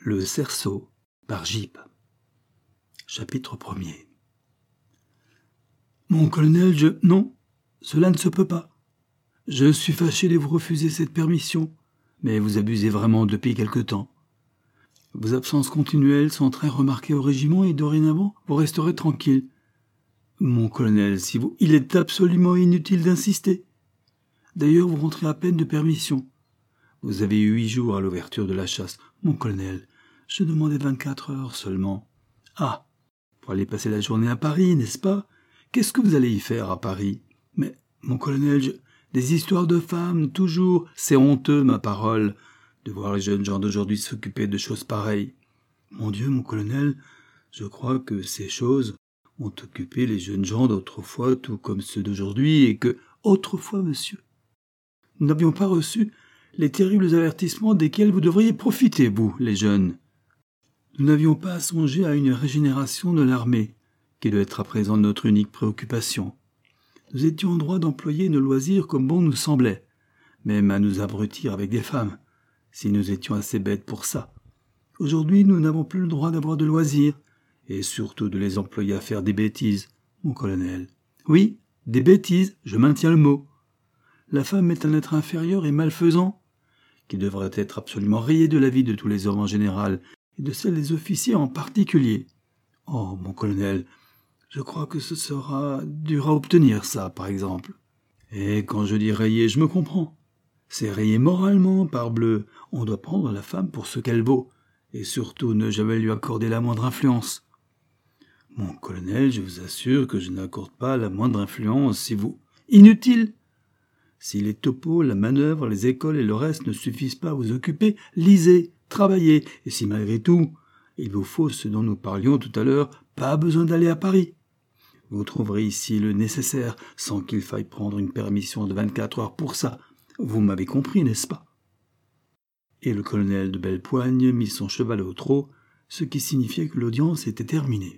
Le cerceau par Gype. Chapitre 1er. Mon colonel, Non, cela ne se peut pas. Je suis fâché de vous refuser cette permission, mais vous abusez vraiment depuis quelque temps. Vos absences continuelles sont très remarquées au régiment et dorénavant, vous resterez tranquille. Mon colonel, il est absolument inutile d'insister. D'ailleurs, vous rentrez à peine de permission. Vous avez eu 8 jours à l'ouverture de la chasse. Mon colonel, je demandais 24 heures seulement. Ah, pour aller passer la journée à Paris, n'est-ce pas? Qu'est-ce que vous allez y faire à Paris? Mais, mon colonel, des histoires de femmes, toujours. C'est honteux, ma parole, de voir les jeunes gens d'aujourd'hui s'occuper de choses pareilles. Mon Dieu, mon colonel, je crois que ces choses ont occupé les jeunes gens d'autrefois, tout comme ceux d'aujourd'hui, et que, autrefois, monsieur, nous n'avions pas reçu les terribles avertissements desquels vous devriez profiter, vous, les jeunes. Nous n'avions pas à songer à une régénération de l'armée, qui doit être à présent notre unique préoccupation. Nous étions en droit d'employer nos loisirs comme bon nous semblait, même à nous abrutir avec des femmes, si nous étions assez bêtes pour ça. Aujourd'hui, nous n'avons plus le droit d'avoir de loisirs, et surtout de les employer à faire des bêtises, mon colonel. Oui, des bêtises, je maintiens le mot. La femme est un être inférieur et malfaisant, qui devrait être absolument rayé de la vie de tous les hommes en général, et de celle des officiers en particulier. Oh, mon colonel, je crois que ce sera dur à obtenir, ça, par exemple. Et quand je dis rayer, je me comprends. C'est rayer moralement, parbleu. On doit prendre la femme pour ce qu'elle vaut, et surtout ne jamais lui accorder la moindre influence. Mon colonel, je vous assure que je n'accorde pas la moindre influence si vous... Inutile! Si les topos, la manœuvre, les écoles et le reste ne suffisent pas à vous occuper, lisez, travaillez, et si malgré tout, il vous faut ce dont nous parlions tout à l'heure, pas besoin d'aller à Paris. Vous trouverez ici le nécessaire, sans qu'il faille prendre une permission de 24 heures pour ça. Vous m'avez compris, n'est-ce pas? Et le colonel de Bellepoigne mit son cheval au trot, ce qui signifiait que l'audience était terminée.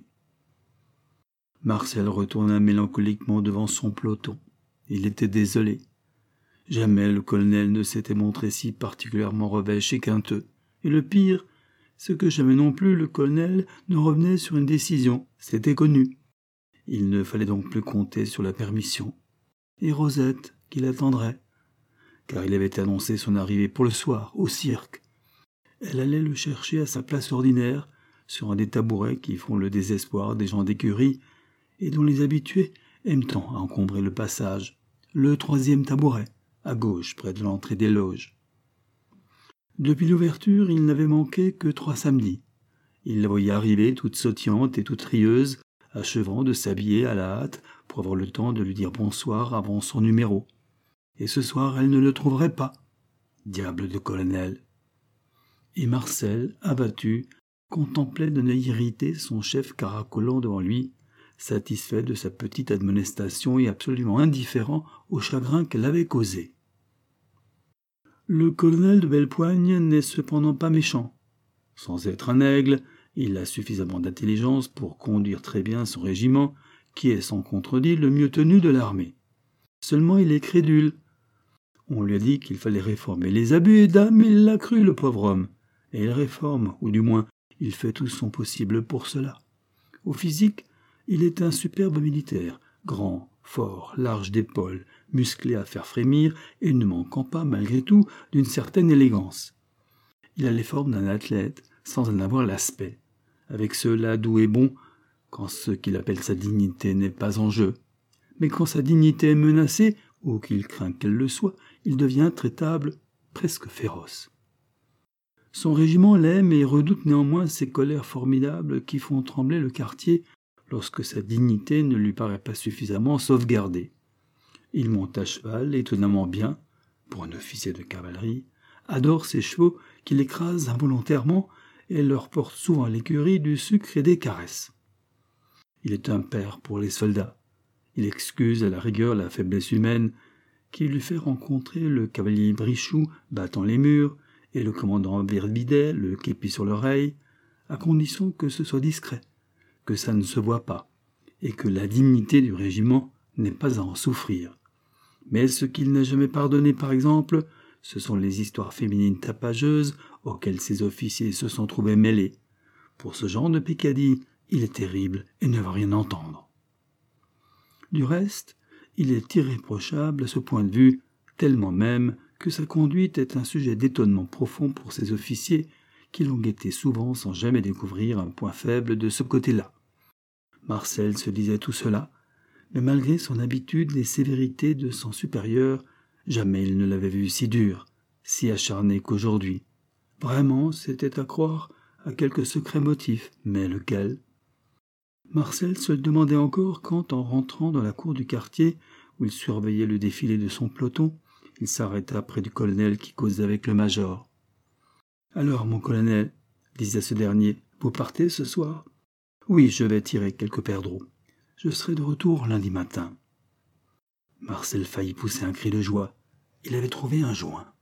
Marcel retourna mélancoliquement devant son peloton. Il était désolé. Jamais le colonel ne s'était montré si particulièrement revêche et quinteux. Et le pire, c'est que jamais non plus le colonel ne revenait sur une décision. C'était connu. Il ne fallait donc plus compter sur la permission. Et Rosette, qui l'attendrait, car il avait annoncé son arrivée pour le soir, au cirque. Elle allait le chercher à sa place ordinaire, sur un des tabourets qui font le désespoir des gens d'écurie, et dont les habitués aiment tant à encombrer le passage. Le 3e tabouret, à gauche, près de l'entrée des loges. Depuis l'ouverture, il n'avait manqué que 3 samedis. Il la voyait arriver, toute sautillante et toute rieuse, achevant de s'habiller à la hâte pour avoir le temps de lui dire bonsoir avant son numéro. Et ce soir, elle ne le trouverait pas. Diable de colonel. Et Marcel, abattu, contemplait d'un œil irrité son chef caracolant devant lui, satisfait de sa petite admonestation et absolument indifférent au chagrin qu'elle avait causé. Le colonel de Bellepoigne n'est cependant pas méchant. Sans être un aigle, il a suffisamment d'intelligence pour conduire très bien son régiment, qui est sans contredit le mieux tenu de l'armée. Seulement il est crédule. On lui a dit qu'il fallait réformer les abus, et dame, il l'a cru, le pauvre homme. Et il réforme, ou du moins, il fait tout son possible pour cela. Au physique, il est un superbe militaire, grand, fort, large d'épaules, musclé à faire frémir, et ne manquant pas, malgré tout, d'une certaine élégance. Il a les formes d'un athlète, sans en avoir l'aspect, avec ceux-là doux et bons, quand ce qu'il appelle sa dignité n'est pas en jeu. Mais quand sa dignité est menacée, ou qu'il craint qu'elle le soit, il devient intraitable, presque féroce. Son régiment l'aime et redoute néanmoins ces colères formidables qui font trembler le quartier lorsque sa dignité ne lui paraît pas suffisamment sauvegardée. Il monte à cheval étonnamment bien, pour un officier de cavalerie, adore ses chevaux qu'il écrase involontairement et leur porte souvent à l'écurie du sucre et des caresses. Il est un père pour les soldats. Il excuse à la rigueur la faiblesse humaine qui lui fait rencontrer le cavalier Brichoux battant les murs et le commandant Verbidet, le képi sur l'oreille, à condition que ce soit discret, que ça ne se voit pas, et que la dignité du régiment n'est pas à en souffrir. Mais ce qu'il n'a jamais pardonné, par exemple, ce sont les histoires féminines tapageuses auxquelles ces officiers se sont trouvés mêlés. Pour ce genre de peccadilles, il est terrible et ne veut rien entendre. Du reste, il est irréprochable à ce point de vue, tellement même que sa conduite est un sujet d'étonnement profond pour ces officiers qui l'ont guetté souvent sans jamais découvrir un point faible de ce côté-là. Marcel se disait tout cela, mais malgré son habitude et sévérité de son supérieur, jamais il ne l'avait vu si dur, si acharné qu'aujourd'hui. Vraiment, c'était à croire à quelque secret motif, mais lequel ? Marcel se le demandait encore quand, en rentrant dans la cour du quartier, où il surveillait le défilé de son peloton, il s'arrêta près du colonel qui causait avec le major. « Alors, mon colonel, disait ce dernier, vous partez ce soir ? » ?»« Oui, je vais tirer quelques perdreaux. Je serai de retour lundi matin. » Marcel faillit pousser un cri de joie. Il avait trouvé un joint.